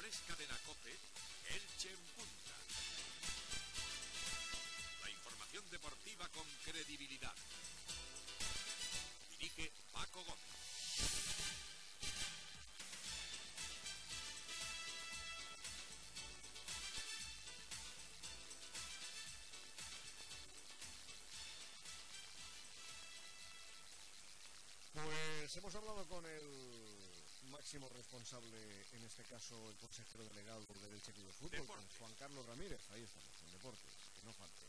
es Cadena COPE, Elche en Punta. La información deportiva con credibilidad. Dirige Paco Gómez. Pues hemos hablado con el máximo responsable, en este caso el consejero delegado del Elche Club de Fútbol, con Juan Carlos Ramírez. Ahí estamos, en Deportes, que no falte.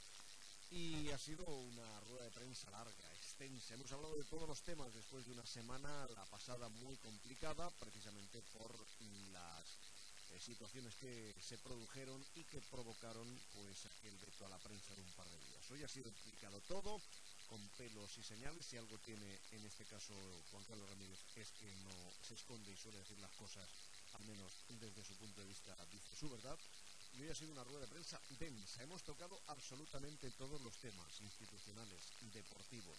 Y ha sido una rueda de prensa larga, extensa. Hemos hablado de todos los temas después de una semana, la pasada, muy complicada, precisamente por las situaciones que se produjeron y que provocaron pues aquel veto a la prensa de un par de días. Hoy ha sido explicado todo, con pelos y señales. Si algo tiene en este caso Juan Carlos Ramírez es que no se esconde y suele decir las cosas, al menos desde su punto de vista, dice su verdad. Y hoy ha sido una rueda de prensa densa. Hemos tocado absolutamente todos los temas institucionales, deportivos.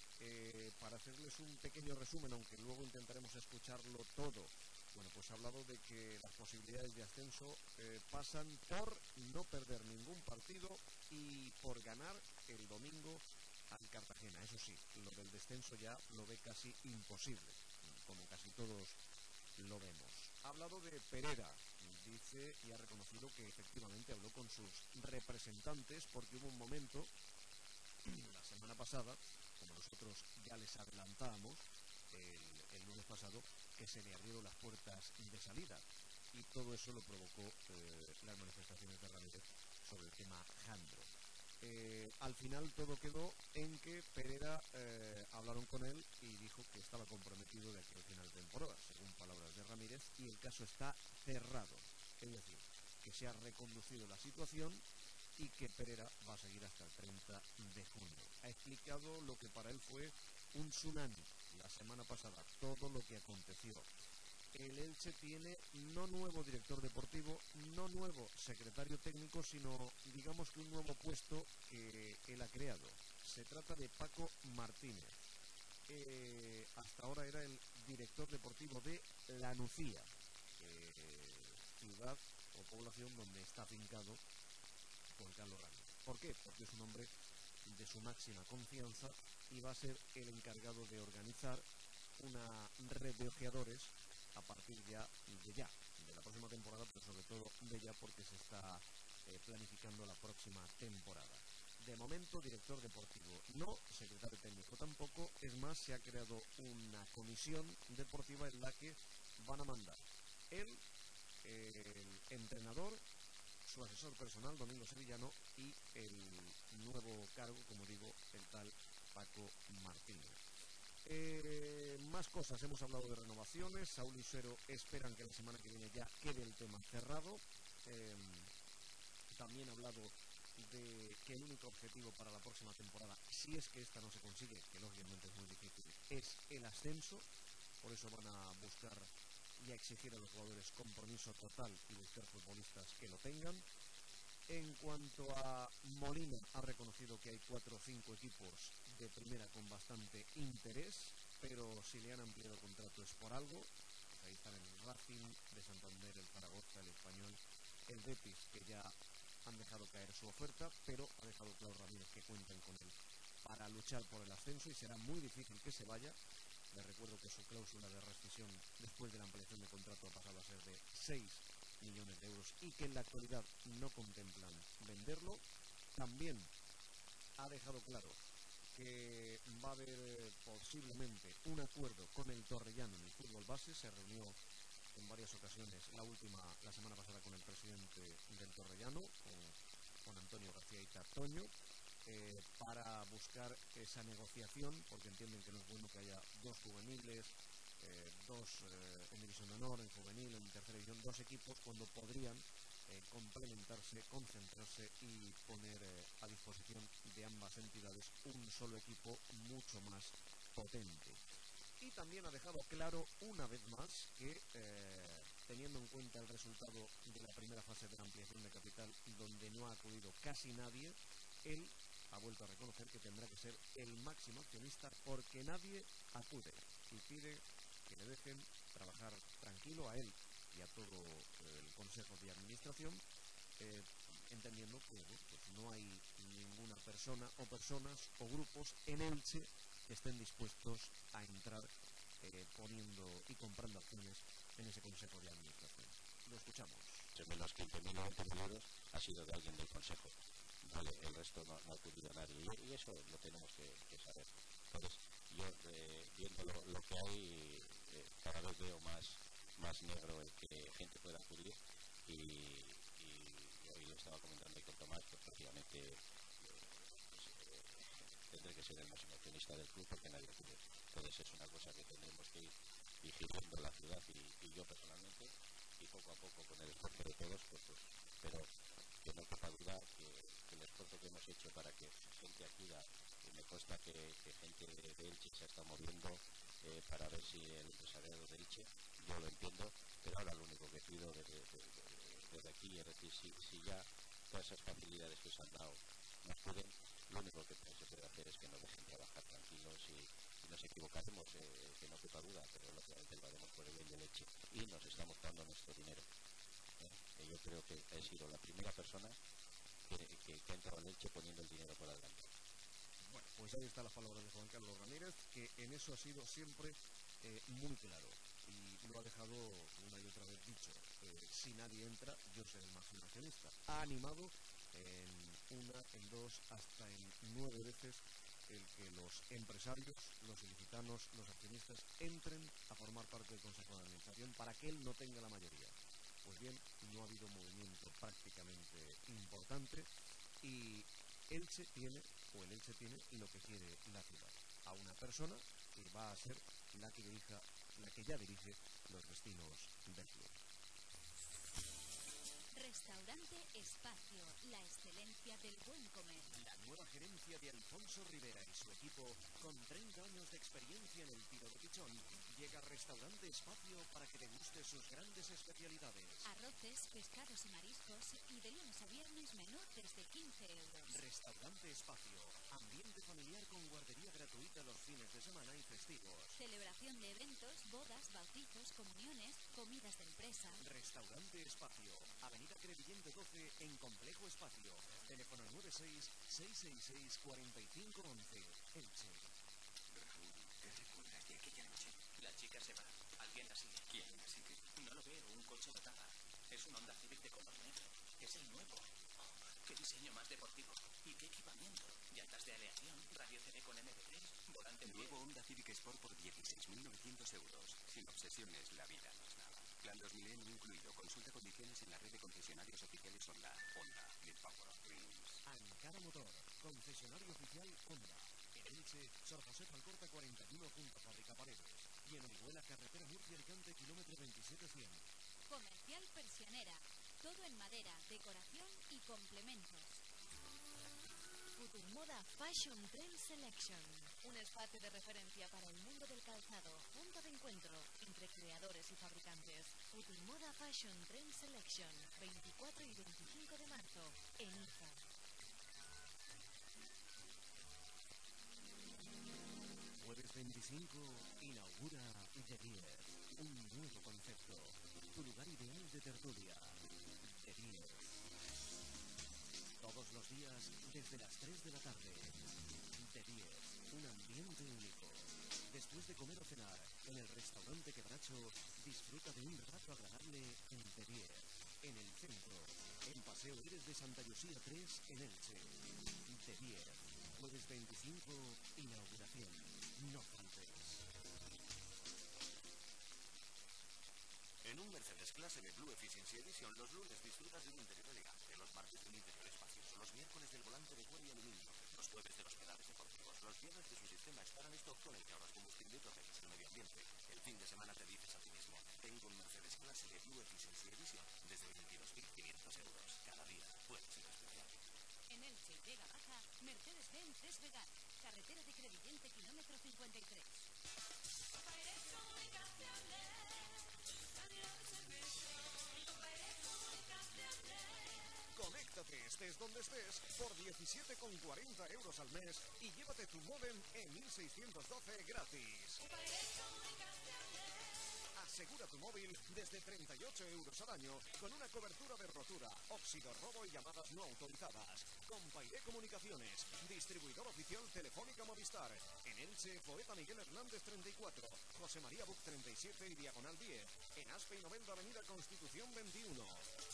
Para hacerles un pequeño resumen, aunque luego intentaremos escucharlo todo, bueno, pues ha hablado de que las posibilidades de ascenso pasan por no perder ningún partido y por ganar el domingo al Cartagena. Eso sí, lo del descenso ya lo ve casi imposible, como casi todos lo vemos. Ha hablado de Perera, dice, y ha reconocido que efectivamente habló con sus representantes, porque hubo un momento la semana pasada, como nosotros ya les adelantábamos el lunes pasado, que se le abrieron las puertas de salida, y todo eso lo provocó las manifestaciones de Ramírez sobre el tema Jandro. Al final todo quedó en que Perera hablaron con él y dijo que estaba comprometido de aquí al final de temporada, según palabras de Ramírez, y el caso está cerrado. Es decir, que se ha reconducido la situación y que Perera va a seguir hasta el 30 de junio. Ha explicado lo que para él fue un tsunami la semana pasada, todo lo que aconteció. El Elche tiene no nuevo director deportivo, no nuevo secretario técnico, sino digamos que un nuevo puesto que él ha creado. Se trata de Paco Martínez. Hasta ahora era el director deportivo de La Nucía, ciudad o población donde está afincado Juan Carlos Ramírez. ¿Por qué? Porque es un hombre de su máxima confianza y va a ser el encargado de organizar una red de ojeadores a partir de la próxima temporada, pero sobre todo de ya, porque se está planificando la próxima temporada. De momento, director deportivo no, secretario técnico tampoco. Es más, se ha creado una comisión deportiva en la que van a mandar el entrenador, su asesor personal, Domingo Sevillano, y el nuevo cargo, como digo, el tal Paco Martínez. Más cosas, hemos hablado de renovaciones. Saúl y Suero esperan que la semana que viene ya quede el tema cerrado. También ha hablado de que el único objetivo para la próxima temporada, si es que esta no se consigue, que lógicamente es muy difícil, es el ascenso. Por eso van a buscar y a exigir a los jugadores compromiso total y buscar futbolistas que lo tengan. En cuanto a Molina, ha reconocido que hay 4 o 5 equipos de primera con bastante interés, pero si le han ampliado el contrato es por algo. Pues ahí están el Racing de Santander, el Zaragoza, el Español, el Betis, que ya han dejado caer su oferta, pero ha dejado claro Ramírez que cuentan con él para luchar por el ascenso y será muy difícil que se vaya. Les recuerdo que su cláusula de rescisión después de la ampliación de contrato ha pasado a ser de 6 millones de euros y que en la actualidad no contemplan venderlo. También ha dejado claro que va a haber posiblemente un acuerdo con el Torrellano en el fútbol base. Se reunió en varias ocasiones, la semana pasada, con el presidente del Torrellano, con Antonio García y Toño, para buscar esa negociación, porque entienden que no es bueno que haya 2 juveniles, 2 en división de honor, en juvenil, en tercera división, 2 equipos, cuando podrían complementarse, concentrarse y poner a disposición de ambas entidades un solo equipo mucho más potente. Y también ha dejado claro una vez más que, teniendo en cuenta el resultado de la primera fase de la ampliación de capital, donde no ha acudido casi nadie, él ha vuelto a reconocer que tendrá que ser el máximo accionista porque nadie acude, y pide que le dejen trabajar tranquilo a él y a todo el Consejo de Administración, entendiendo que pues no hay ninguna persona o personas o grupos en Elche que estén dispuestos a entrar poniendo y comprando acciones en ese Consejo de Administración. Lo escuchamos. Menos 15.000 o 20.000 euros ha sido de alguien del Consejo. Vale, el resto no ha acudido a nadie. Y eso lo tenemos que saber. Entonces, yo viendo lo que hay, cada vez veo más negro el que gente pueda acudir. Y hoy lo estaba comentando con Tomás, pues prácticamente tendré que ser el máximo accionista del club porque nadie acude. Entonces es una cosa que tendremos que ir vigilando la ciudad y yo personalmente, y poco a poco con el esfuerzo de todos, pues pero que no quepa duda que el esfuerzo que hemos hecho para que gente acuda, me consta que gente de Elche se está moviendo para ver si el empresariado de Elche, yo lo entiendo, pero ahora lo único que pido desde aquí es decir, si ya todas esas facilidades que se han dado no acuden, lo único que se puede hacer es que nos dejen trabajar tranquilos y nos equivocaremos, que no quepa duda, pero lógicamente lo haremos por el bien de Elche y nos estamos dando nuestro dinero. Yo creo que he sido la primera persona que ha entrado en Elche poniendo el dinero por adelante. Bueno, pues ahí está la palabra de Juan Carlos Ramírez, que en eso ha sido siempre muy claro y lo ha dejado una y otra vez dicho. Si nadie entra, yo seré el máximo accionista. Ha animado en una, en dos, hasta en 9 veces el que los empresarios, los ilicitanos, los accionistas entren a formar parte del Consejo de Administración para que él no tenga la mayoría. Pues bien, no ha habido movimiento prácticamente importante y Elche tiene lo que quiere la ciudad, a una persona que va a ser la que ya dirige los destinos del club. Restaurante Espacio, la excelencia del buen comer. La nueva gerencia de Alfonso Rivera y su equipo, con 30 años de experiencia en el tiro de pichón, llega a Restaurante Espacio para que deguste sus grandes especialidades. Arroces, pescados y mariscos, y de lunes a viernes menú desde 15 euros. Restaurante Espacio, ambiente familiar con guardería gratuita los fines de semana y festivos. Celebración de eventos, bodas, bautizos, comuniones, comidas de empresa. Restaurante Espacio, Avenida Crevillente 12 en Complejo Espacio. Teléfono 96-666-4511. Elche. Raúl, ¿qué recuerdas de aquella noche? La chica se va. Alguien la sigue. ¿Quién la sigue? No lo veo. Un coche lo tapa. Es un Honda Civic de color negro. Es el nuevo. Oh, qué diseño más deportivo. ¿Y qué equipamiento? Llantas de aleación, radio CD con MP3, volante Nuevo Honda Civic Sport por 16.900 euros. Sin obsesiones, la vida no es nada. Plan 2000 no incluido. Consulta condiciones en la red de concesionarios oficiales Honda. Honda, the power of dreams. Ankara Motor, concesionario oficial Honda. En Elche, Sor José Falcorta 41 junto a Fábrica Paredes. Y en Orihuela, carretera Murcia-Alicante, kilómetro 27-100. Comercial Persianera. Todo en madera, decoración y complementos. Futurmoda Fashion Trend Selection, un espacio de referencia para el mundo del calzado, punto de encuentro entre creadores y fabricantes. Futurmoda Fashion Trend Selection, 24 y 25 de marzo, en Iza. Jueves 25, inaugura The Beer, un nuevo concepto, tu lugar ideal de tertulia. The Beer. Todos los días, desde las 3 de la tarde. The Beer, un ambiente único. Después de comer o cenar, en el restaurante Quebracho, disfruta de un rato agradable en The Beer, en el centro, en Paseo Eres de Santa Lucía 3, en Elche. The Beer, jueves 25, inauguración. No faltes. En un Mercedes Clase B Blue Efficiency Edition, los lunes disfrutas de un interior elegante, los martes de un interior espacioso, los miércoles del volante de cuero y aluminio, los jueves de los pedales deportivos, los viernes de su sistema Star and Stock con el que ahorras combustible y proteges el medio ambiente. El fin de semana te dices a ti mismo, tengo un Mercedes Clase B Blue Efficiency Edition desde 22.500 euros. Cada día puede ser especial. En Elche, Vega Baja, Mercedes-Benz Desvegar. Carretera de Crevillente, kilómetro 53. Conéctate, estés donde estés, por 17,40 euros al mes y llévate tu módem en 1612 gratis. Asegura tu móvil desde 38 euros al año con una cobertura de rotura, óxido, robo y llamadas no autorizadas. Compairé Comunicaciones, distribuidor oficial Telefónica Movistar. En Elche, Poeta Miguel Hernández 34, José María Buc 37 y Diagonal 10. En Aspe y Novelda, Avenida Constitución 21.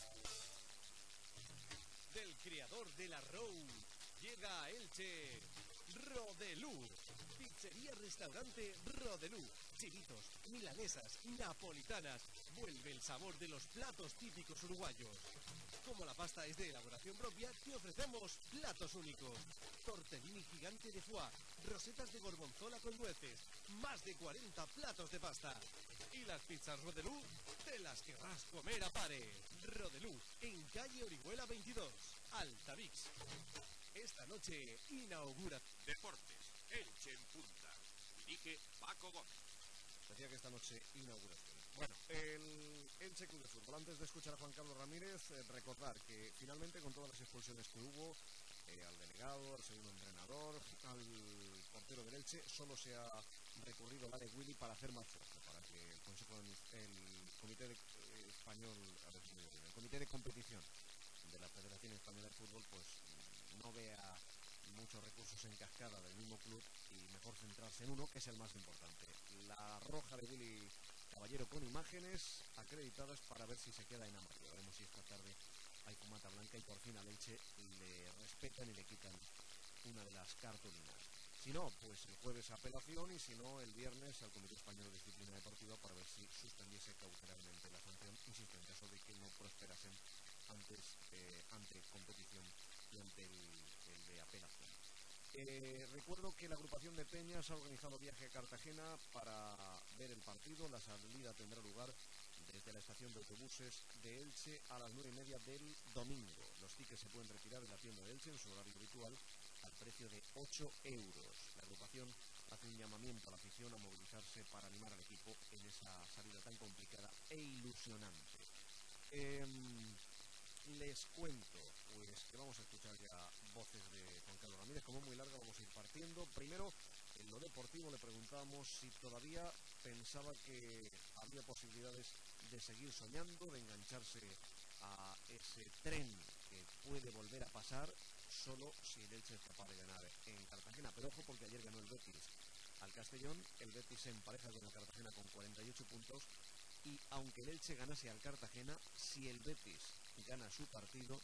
Del creador de la Row llega a Elche Rodelú. Pizzería Restaurante Rodelú. Chivitos, milanesas, napolitanas. Vuelve el sabor de los platos típicos uruguayos. Como la pasta es de elaboración propia, te ofrecemos platos únicos. Tortellini gigante de foie, rosetas de gorgonzola con nueces, más de 40 platos de pasta. Y las pizzas Rodelú te las querrás comer a pares. Rodelú, en calle Orihuela 22, Altavix. Esta noche inaugura Deportes, Elche en punta. Dirige Paco Gómez. Decía que esta noche inauguración. Bueno, el Elche Club de Fútbol. Antes de escuchar a Juan Carlos Ramírez, recordar que finalmente con todas las expulsiones que hubo, al delegado, al segundo entrenador, al portero del Elche, solo se ha recurrido a la de Willy para hacer más fuerza, para que el comité español, el comité de competición de la Federación Española de Fútbol, pues no vea muchos recursos en cascada del mismo club y mejor centrarse en uno, que es el más importante. La roja de Willy Caballero con imágenes acreditadas para ver si se queda en amarillo. Veremos si esta tarde hay fumata blanca y por fin a Elche le respetan y le quitan una de las cartulinas. Si no, pues el jueves apelación y si no, el viernes al Comité Español de Disciplina Deportiva para ver si suspendiese cautelarmente la sanción, insisto, en caso de que no prosperasen ante competición y ante el de apelación. Recuerdo que la agrupación de Peñas ha organizado viaje a Cartagena para ver el partido. La salida tendrá lugar desde la estación de autobuses de Elche a las 9:30 del domingo. Los tickets se pueden retirar en la tienda de Elche en su horario habitual al precio de 8 euros. La agrupación hace un llamamiento a la afición a movilizarse para animar al equipo en esa salida tan complicada e ilusionante. Les cuento, pues que vamos a escuchar ya voces de Juan Carlos Ramírez. Como es muy larga, vamos a ir partiendo. Primero, en lo deportivo le preguntábamos si todavía pensaba que había posibilidades de seguir soñando, de engancharse a ese tren que puede volver a pasar solo si el Elche es capaz de ganar en Cartagena. Pero ojo, porque ayer ganó el Betis al Castellón. El Betis se empareja con el Cartagena con 48 puntos. Y aunque el Elche ganase al Cartagena, si el Betis gana su partido,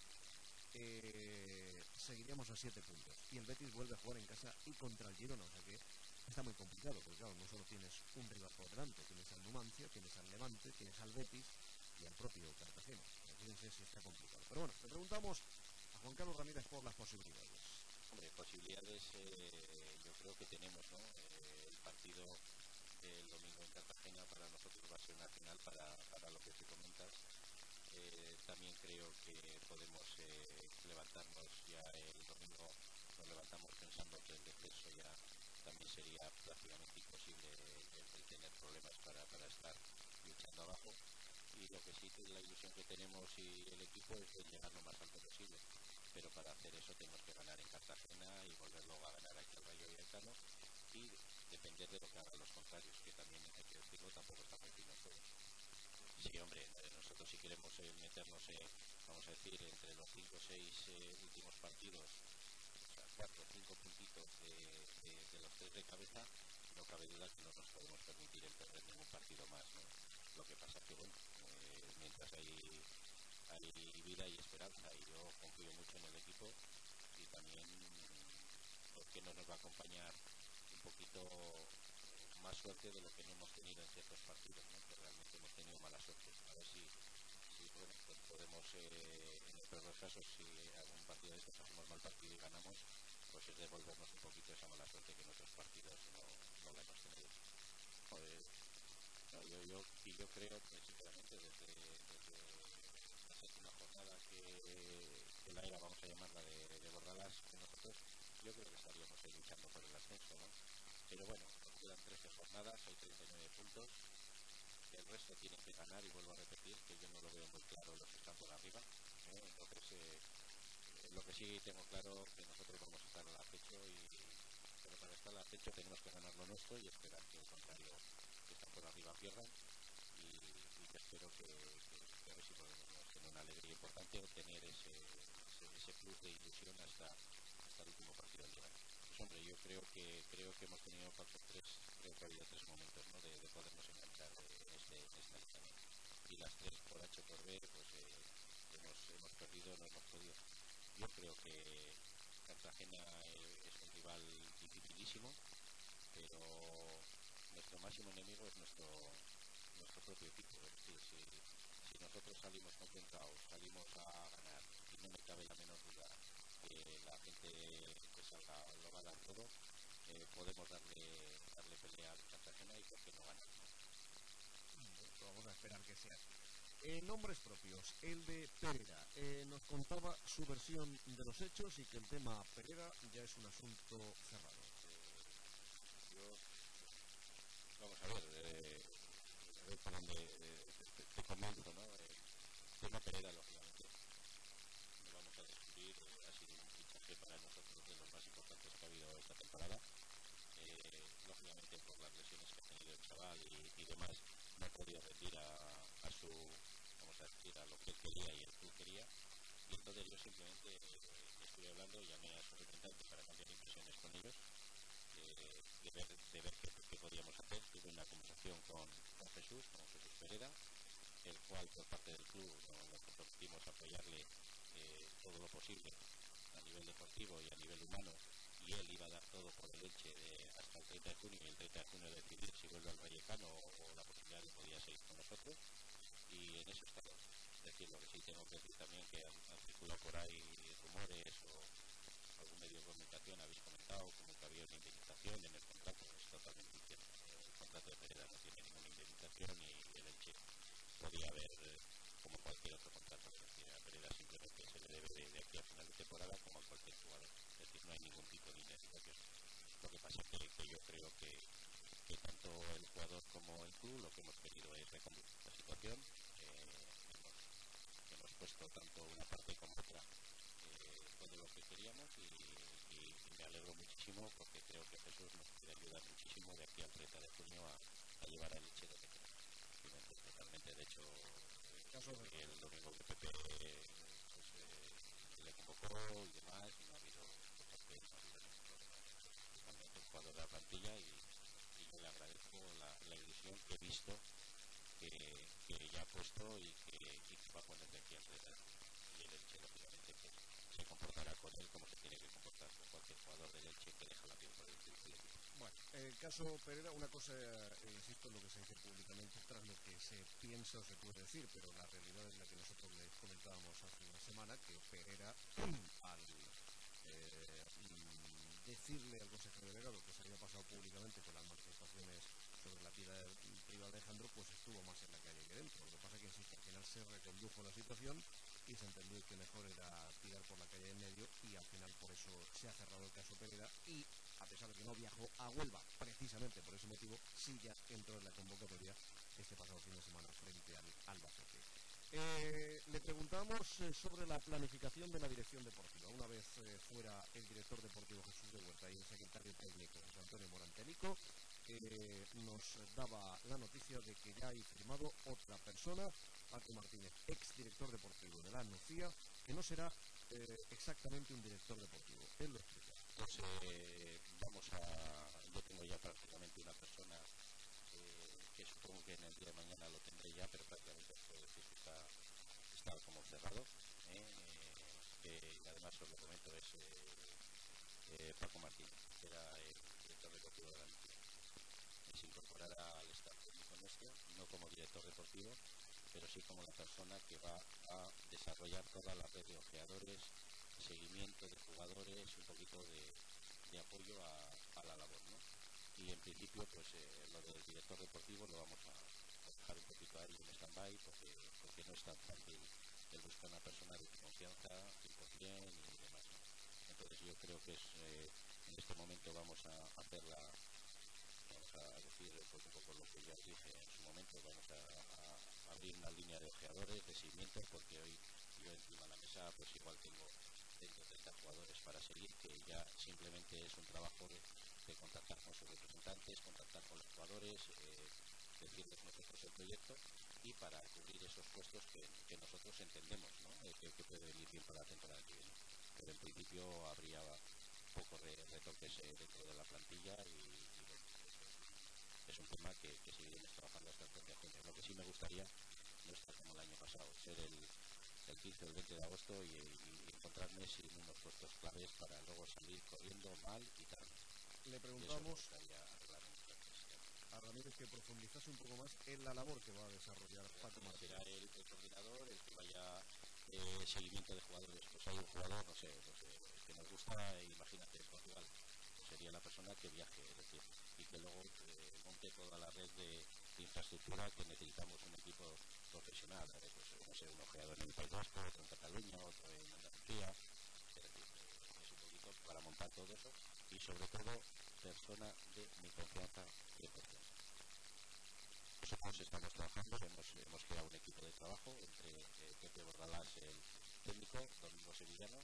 seguiríamos a 7 puntos. Y el Betis vuelve a jugar en casa y contra el Girona, o sea que está muy complicado, porque claro, no solo tienes un rival por delante, tienes al Numancia, tienes al Levante, tienes al Betis y al propio Cartagena. Fíjense si está complicado. Pero bueno, le preguntamos a Juan Carlos Ramírez por las posibilidades. Hombre, posibilidades yo creo que tenemos, ¿no? El partido del domingo en Cartagena para nosotros va a ser una final para lo que te comentas. También creo que podemos levantarnos ya el domingo, nos levantamos pensando que el descenso ya también sería prácticamente imposible el tener problemas para estar luchando abajo. Y lo que sí, la ilusión que tenemos y el equipo es de llegar lo más alto posible. Pero para hacer eso tenemos que ganar en Cartagena y volver luego a ganar aquí al Rayo Vallecano y depender de lo que hagan los contrarios, que también hay que decirlo, tampoco está muy fino todo. Sí, hombre, nosotros si queremos meternos, vamos a decir, entre los 5 o 6 últimos partidos, o sea, 4 o 5 puntitos de los 3 de cabeza, no cabe duda que no nos podemos permitir el perder ningún partido más, ¿no? Lo que pasa es que, bueno, mientras hay vida y esperanza, y yo confío mucho en el equipo, y también porque no nos va a acompañar un poquito más suerte de lo que no hemos tenido en ciertos partidos, ¿no? Que realmente hemos tenido mala suerte. A ver si bueno, pues podemos, en el peor de los casos, si algún partido de estos hacemos mal partido y ganamos, pues es devolvernos un poquito esa mala suerte que en otros partidos no la hemos tenido. Yo creo que sinceramente desde la séptima jornada que la era, vamos a llamarla, de Bordalas, que nosotros, yo creo que estaríamos ahí luchando por el ascenso, ¿no? Pero bueno, nos quedan 13 jornadas, hay 39 puntos, el resto tienen que ganar, y vuelvo a repetir que yo no lo veo muy claro los que están por arriba, ¿no? Entonces, lo que sí tengo claro que nosotros vamos a estar al acecho, pero para estar al acecho tenemos que ganar lo nuestro y esperar que el contrario que están por arriba pierdan, y yo espero que a ver si podemos tener una alegría importante o tener ese plus de ilusión hasta el último partido del Liga. Pues hombre, yo creo que hemos tenido creo que ha habido tres momentos, ¿no?, de podernos enganchar en esta liga, ¿no? Y las tres, por H o por B, pues hemos perdido, no hemos podido. Yo creo que Cartagena es un rival dificilísimo, pero nuestro máximo enemigo es nuestro propio equipo. Es decir, si nosotros salimos concentrados, salimos a ganar, y no me cabe la menor duda que la gente que salga lo va a dar todo, podemos darle pelea al Cartagena y por qué no ganar. Vamos a esperar que sea así. Nombres propios, el de Perera. Nos contaba su versión de los hechos y que el tema Perera ya es un asunto cerrado. Vamos a ver por dónde te comienzo, ¿no? El tema Perera, lógicamente, no vamos a descubrir, ha sido un fichaje para nosotros de los más importantes que ha habido esta temporada. Lógicamente, por las lesiones que ha tenido el chaval y demás, no ha podido rendir a su, vamos a decir, a lo que él quería y el club quería. Y entonces yo simplemente estuve hablando, llamé a su representante para cambiar impresiones con ellos, de ver qué podíamos hacer. Tuve una conversación con Jesús Pereda, el cual por parte del club nos comprometimos a apoyarle todo lo posible a nivel deportivo y a nivel humano, y él iba a dar todo por el Elche hasta el 30 de junio, y el 30 de junio decidir si vuelve al Vallecano o la posibilidad de podía seguir con nosotros, y en eso estamos. Es decir, lo que sí tengo que decir también que han circulado por ahí rumores o algún medio de comunicación habéis comentado como que había una indemnización en el contrato. Es totalmente incierto. El contrato de Pereda no tiene ninguna indemnización y el Elche podía haber como cualquier otro contrato. Es decir, a Pereda simplemente se le debe de aquí a final de temporada como a cualquier jugador. Es decir, no hay ningún tipo de indemnización. Lo que pasa es que yo creo que tanto el jugador como el club lo que hemos querido es reconducir la situación. Hemos puesto tanto una parte como otra todo lo que queríamos y me alegro muchísimo porque creo que Jesús nos puede ayudar muchísimo de aquí al 30 de junio a llevar al Elche donde queremos. Totalmente, de hecho, el domingo que Pepe le convocó y demás, y no ha habido ningún problema. Totalmente el jugador de la plantilla y yo le agradezco la ilusión que he visto que ya ha puesto y que va a poner de aquí al 30 de junio. Y el Elche, lógicamente, pues, se comportará con él como se tiene que comportar con cualquier jugador del Elche que deja la piel por el equipo. Bueno, el caso Perera, una cosa, insisto en lo que se dice públicamente tras lo que se piensa o se puede decir, pero la realidad es la que nosotros les comentábamos hace una semana, que Perera, al decirle al consejero delegado que se había pasado públicamente con las manifestaciones sobre la vida privada de Alejandro, pues estuvo más en la calle que dentro. Lo que pasa es que, insisto, al final se recondujo la situación y se entendió que mejor era tirar por la calle en medio, y al final por eso se ha cerrado el caso Pereda, y a pesar de que no viajó a Huelva precisamente por ese motivo, sí ya entró en la convocatoria este pasado fin de semana frente al Albacete. Le preguntamos sobre la planificación de la dirección deportiva. Una vez fuera el director deportivo Jesús de Huerta y el secretario técnico José Antonio Morantélico, nos daba la noticia de que ya hay firmado otra persona, Paco Martínez, ex director deportivo de la Nucía, que no será exactamente un director deportivo. Él lo explica. Pues yo tengo ya prácticamente una persona que supongo que en el día de mañana lo tendré ya, pero prácticamente puedo decir que está como cerrado, que además os lo comento, es Paco Martínez, que era el director deportivo de la Nucía. Se incorporará al staff técnico nuestro, no como director deportivo, pero sí como la persona que va a desarrollar toda la red de ojeadores, seguimiento de jugadores, un poquito de apoyo a la labor, ¿no? Y en principio, pues lo del director deportivo lo vamos a dejar un poquito ahí en stand-by porque no es tan fácil el buscar una persona de confianza 100% y demás, ¿no? Entonces yo creo que en este momento vamos a hacerla. Vamos a decir pues un poco lo que ya dije en su momento. Vamos a abrir una línea de ojeadores, de seguimiento, porque hoy yo encima de la mesa pues igual tengo dentro de 30 jugadores para seguir, que ya simplemente es un trabajo de contactar con sus representantes, contactar con los jugadores, decirles nosotros el proyecto y para cubrir esos puestos que nosotros entendemos, ¿no? que puede venir bien para la temporada que viene. Pero en principio habría pocos retoques dentro de la plantilla y bueno, es un tema que seguiremos trabajando hasta el 30 de junio. Lo que sí me gustaría no estar como el año pasado, ser el 15 o el 20 de agosto y encontrarme sin unos puestos claves para luego salir corriendo mal y tarde. Le preguntamos a Ramírez que profundizase un poco más en la labor que va a desarrollar Paco Martínez. Será el coordinador, el que vaya seguimiento de jugadores. Pues hay un jugador, no sé, que nos gusta, imagínate, en Portugal, sería la persona que viaje, es decir, y que luego monte toda la red de infraestructura que necesitamos un equipo profesional, pues, no sé, un ojeador en el País Vasco, otro en Cataluña, otro en Andalucía, es decir, es un poquito para montar todo eso y sobre todo persona de mi confianza 100%. Nosotros estamos trabajando, hemos creado un equipo de trabajo entre Pepe Bordalás, el técnico, Domingo Sevillano,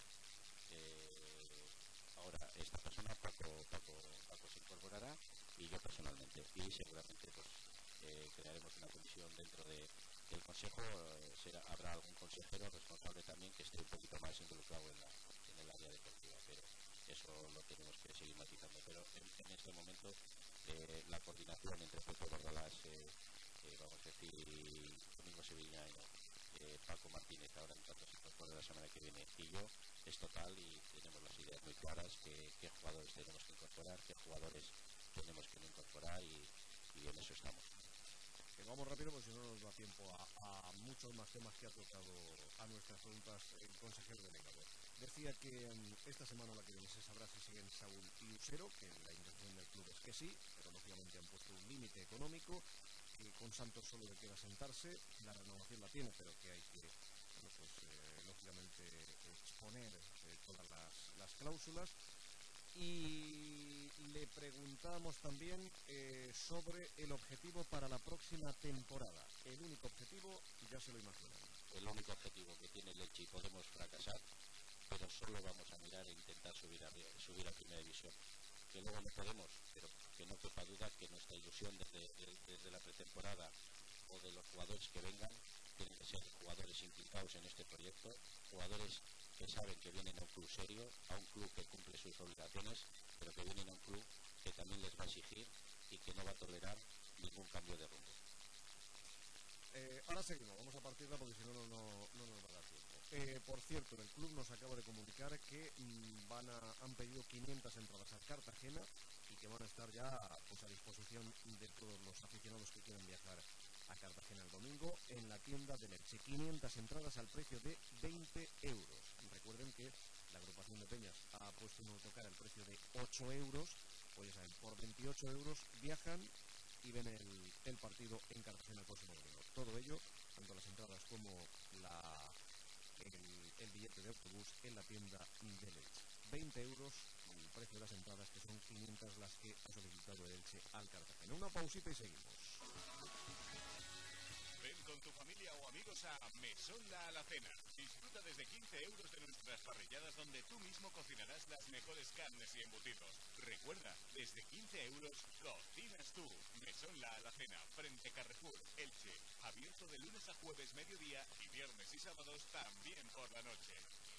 ahora esta persona, Paco se incorporará y yo personalmente, y seguramente pues crearemos una comisión dentro del consejo, habrá algún consejero responsable también que esté un poquito más involucrado en el área deportiva, pero eso lo tenemos que seguir matizando. Pero en este momento la coordinación entre Pepe Bordalás, vamos a decir, Domingo Sevillano, Paco Martínez, ahora en tanto se incorpora la semana que viene, y yo, es total y tenemos las ideas muy claras, qué jugadores tenemos que incorporar, qué jugadores tenemos que no incorporar y en eso estamos. Vamos rápido porque si no nos da tiempo a muchos más temas que ha tocado a nuestras preguntas el consejero delegado. Decía que esta semana o la que viene se sabrá si siguen Saúl y Usero, que la intención del club es que sí, pero lógicamente han puesto un límite económico, que con Santos solo le queda sentarse, la renovación la tiene, pero que hay que, bueno, pues lógicamente exponer todas las cláusulas. Y le preguntamos también sobre el objetivo para la próxima temporada. El único objetivo, ya se lo imaginan. El único objetivo que tiene el Elche, y podemos fracasar, pero solo vamos a mirar e intentar subir a primera división. Que luego no podemos, pero que no quepa duda que nuestra ilusión desde la pretemporada o de los jugadores que vengan, tienen que ser jugadores implicados en este proyecto, jugadores que saben que vienen a un club serio, a un club que cumple sus obligaciones, pero que vienen a un club que también les va a exigir y que no va a tolerar ningún cambio de rumbo. Ahora seguimos, vamos a partirla porque si no, no nos va a dar tiempo. Por cierto, el club nos acaba de comunicar que han pedido 500 entradas a Cartagena y que van a estar ya pues, a disposición de todos los aficionados que quieran viajar a Cartagena el domingo en la tienda del Elche. 500 entradas al precio de 20 euros. Recuerden que la agrupación de Peñas ha puesto un autocar al precio de 8 euros. Pues ya saben, por 28 euros viajan y ven el partido en Cartagena el próximo domingo. Todo ello, tanto las entradas como el billete de autobús en la tienda del Elche. 20 euros el precio de las entradas, que son 500 las que ha solicitado el Elche al Cartagena. Una pausita y seguimos. Ven con tu familia o amigos a Mesón La Alacena. Disfruta desde 15 euros de nuestras parrilladas donde tú mismo cocinarás las mejores carnes y embutidos. Recuerda, desde 15 euros cocinas tú. Mesón La Alacena, frente Carrefour, Elche. Abierto de lunes a jueves mediodía y viernes y sábados también por la noche.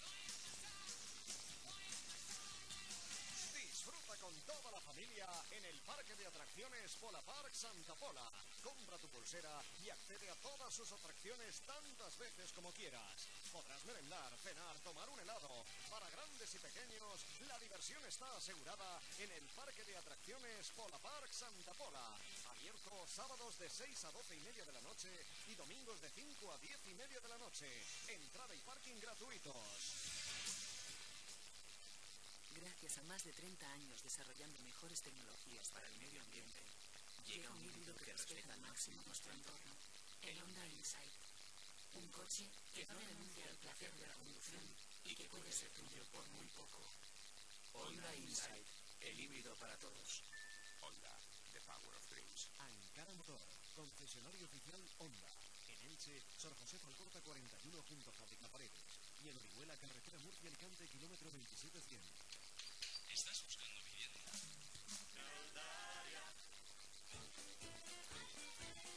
Disfruta con toda la familia en el parque de atracciones Polapark Santa Pola. Compra tu pulsera y accede a todas sus atracciones tantas veces como quieras. Podrás merendar, cenar, tomar un helado. Para grandes y pequeños, la diversión está asegurada en el parque de atracciones Polapark Santa Pola. Abierto sábados de 6 a 12 y media de la noche y domingos de 5 a 10 y media de la noche. Entrada y parking gratuitos. Gracias a más de 30 años desarrollando mejores tecnologías para el medio ambiente, llega un híbrido que respeta al máximo nuestro entorno, el Honda Insight. Un coche que no renuncia al placer de la conducción y que puede ser tuyo por muy poco. Honda Insight, el híbrido para todos. Honda, the power of dreams. Ankara Motor, concesionario oficial Honda. En Elche, Sor José Falcorta 41 junto a Fábrica Paredes. Y en Orihuela, carretera Murcia-Alicante, kilómetro 27-100. ¿Estás buscando vivienda?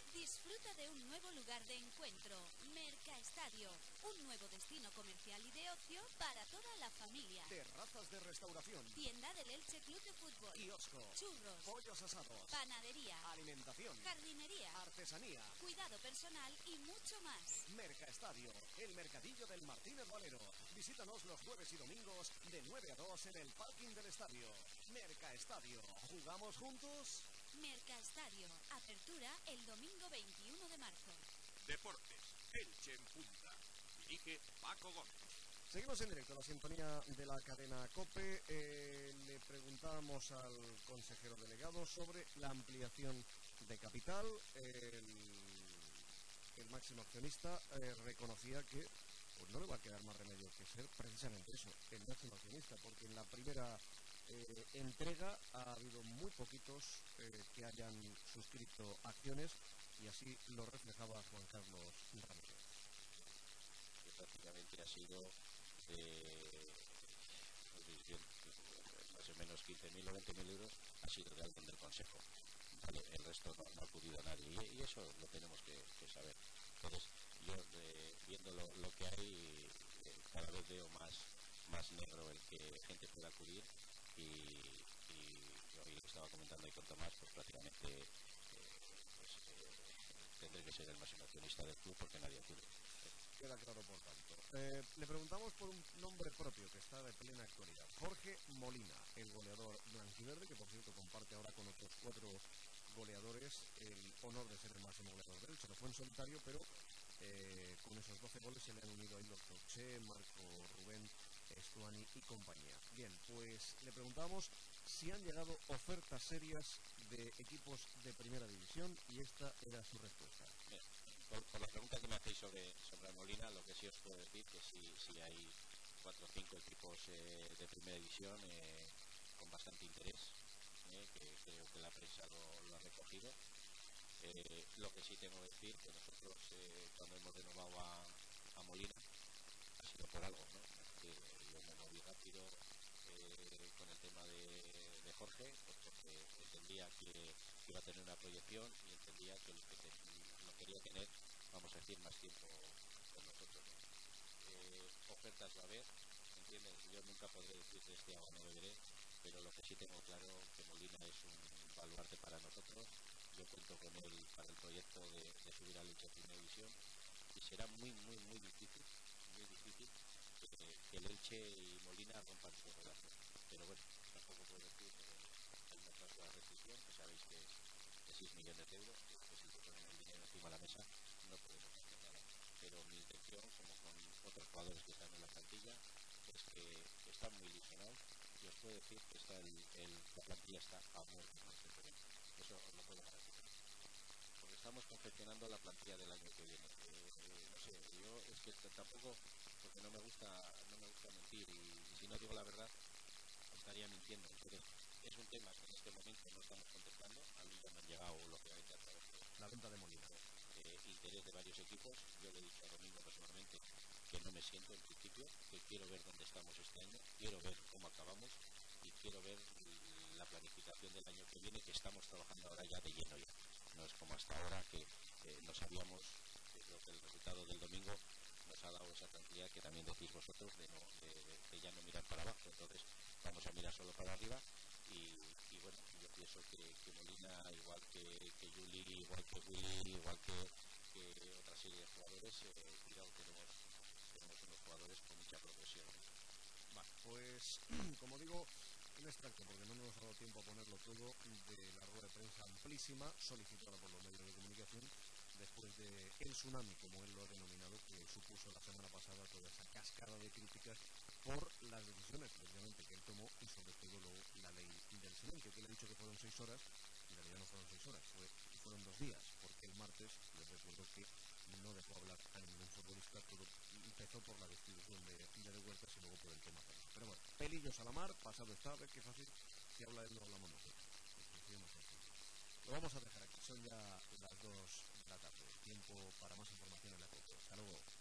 de un nuevo lugar de encuentro, Mercaestadio, un nuevo destino comercial y de ocio para toda la familia. Terrazas de restauración, Tienda del Elche Club de Fútbol, kiosco, churros, pollos asados, panadería, alimentación, jardinería, artesanía, cuidado personal y mucho más. Mercaestadio, el mercadillo del Martínez Valero. Visítanos los jueves y domingos de 9 a 2 en el parking del estadio. Mercaestadio, ¿jugamos juntos? Mercaestadio, apertura el domingo 21 de marzo. Deportes, Elche en punta. Dirige Paco Gómez. Seguimos en directo, la sintonía de la cadena COPE. Le preguntábamos al consejero delegado sobre la ampliación de capital. El máximo accionista reconocía que pues no le va a quedar más remedio que ser precisamente eso, el máximo accionista, porque en la primera entrega ha habido muy poquitos que hayan suscrito acciones, y así lo reflejaba Juan Carlos Ramírez. Que prácticamente ha sido más o menos 15.000 o 20.000 euros ha sido de alguien del Consejo. Vale, el resto no ha acudido a nadie, y eso lo tenemos que saber. Entonces, yo viendo lo que hay, cada vez veo más negro el que gente pueda acudir, y hoy lo estaba comentando ahí con Tomás, pues prácticamente tendré que ser el máximo accionista del club porque nadie acude. Queda claro, por tanto. Le preguntamos por un nombre propio que está de plena actualidad. Jorge Molina, el goleador blanquiverde, que por cierto comparte ahora con otros 4 goleadores el honor de ser el máximo goleador del Elche. Lo fue en solitario, pero con esos 12 goles se le han unido ahí los Torché, Marco Rubén, Estuani y compañía. Bien, pues le preguntamos si han llegado ofertas serias de equipos de primera división, y esta era su respuesta. Bien. Por la pregunta que me hacéis sobre Molina, lo que sí os puedo decir que sí hay 4 o 5 equipos de primera división con bastante interés, que creo que la prensa lo ha recogido. Lo que sí tengo que decir que nosotros cuando hemos renovado a Molina ha sido por algo, ¿no? Es decir, yo me moví rápido con el tema de Jorge, pues porque entendía que iba a tener una proyección y entendía que lo quería tener, vamos a decir, más tiempo con nosotros, ¿no? Ofertas va a haber, ¿entiendes? Yo nunca podré decir de este agua no beberé, pero lo que sí tengo claro que Molina es un baluarte para nosotros. Yo cuento con él para el proyecto de subir al Elche a Primera División, y será muy difícil que el Elche y Molina rompan su relación. Pero bueno, tampoco puedo decir que hay una cláusula de rescisión, que sabéis que es de 6 millones de euros, que si te ponen el dinero encima de la mesa no podemos hacer nada. Pero mi intención, como con otros jugadores que están en la plantilla, es que están muy ilusionados, y os puedo decir que la plantilla está a muerte constantemente. Eso os lo puedo garantizar. Porque estamos confeccionando la plantilla del año que viene. No sé, yo es que tampoco, porque no me gusta mentir, y si no digo la verdad estaría mintiendo. Entonces es un tema que en este momento no estamos contestando. A mí ya me han llegado, lógicamente, a través de la venta de Molina, interés de varios equipos. Yo le he dicho a Domingo personalmente que no me siento en principio, que quiero ver dónde estamos este año, quiero ver cómo acabamos y quiero ver la planificación del año que viene, que estamos trabajando ahora ya de lleno ya. No es como hasta ahora que no sabíamos. Creo que el resultado del domingo nos ha dado esa tranquilidad que también decís vosotros de ya no mirar para abajo. Entonces vamos a mirar solo para arriba, y bueno, yo pienso que Molina, igual que Juli, igual que Willy, igual que otra serie de jugadores, cuidado, tenemos unos jugadores con mucha progresión. Vale, pues como digo, un extracto, porque no nos ha dado tiempo a ponerlo todo, de la rueda de prensa amplísima solicitada por los medios de comunicación después de el tsunami, como él lo ha denominado, que supuso la semana pasada toda esa cascada de críticas por las decisiones precisamente que él tomó, y sobre todo luego la ley del silencio, que le he dicho que fueron 6 horas, en realidad no fueron 6 horas, fueron 2 días, porque el martes les recuerdo que no dejó hablar a ningún futbolista. Todo empezó por la destitución de Huertas y luego por el tema penal. Pero bueno, pelillos a la mar, pasado está, a ver qué fácil, si habla él no hablamos nosotros. Lo vamos a dejar aquí, son ya las 2 de la tarde. Tiempo para más información en la COPE. Hasta luego.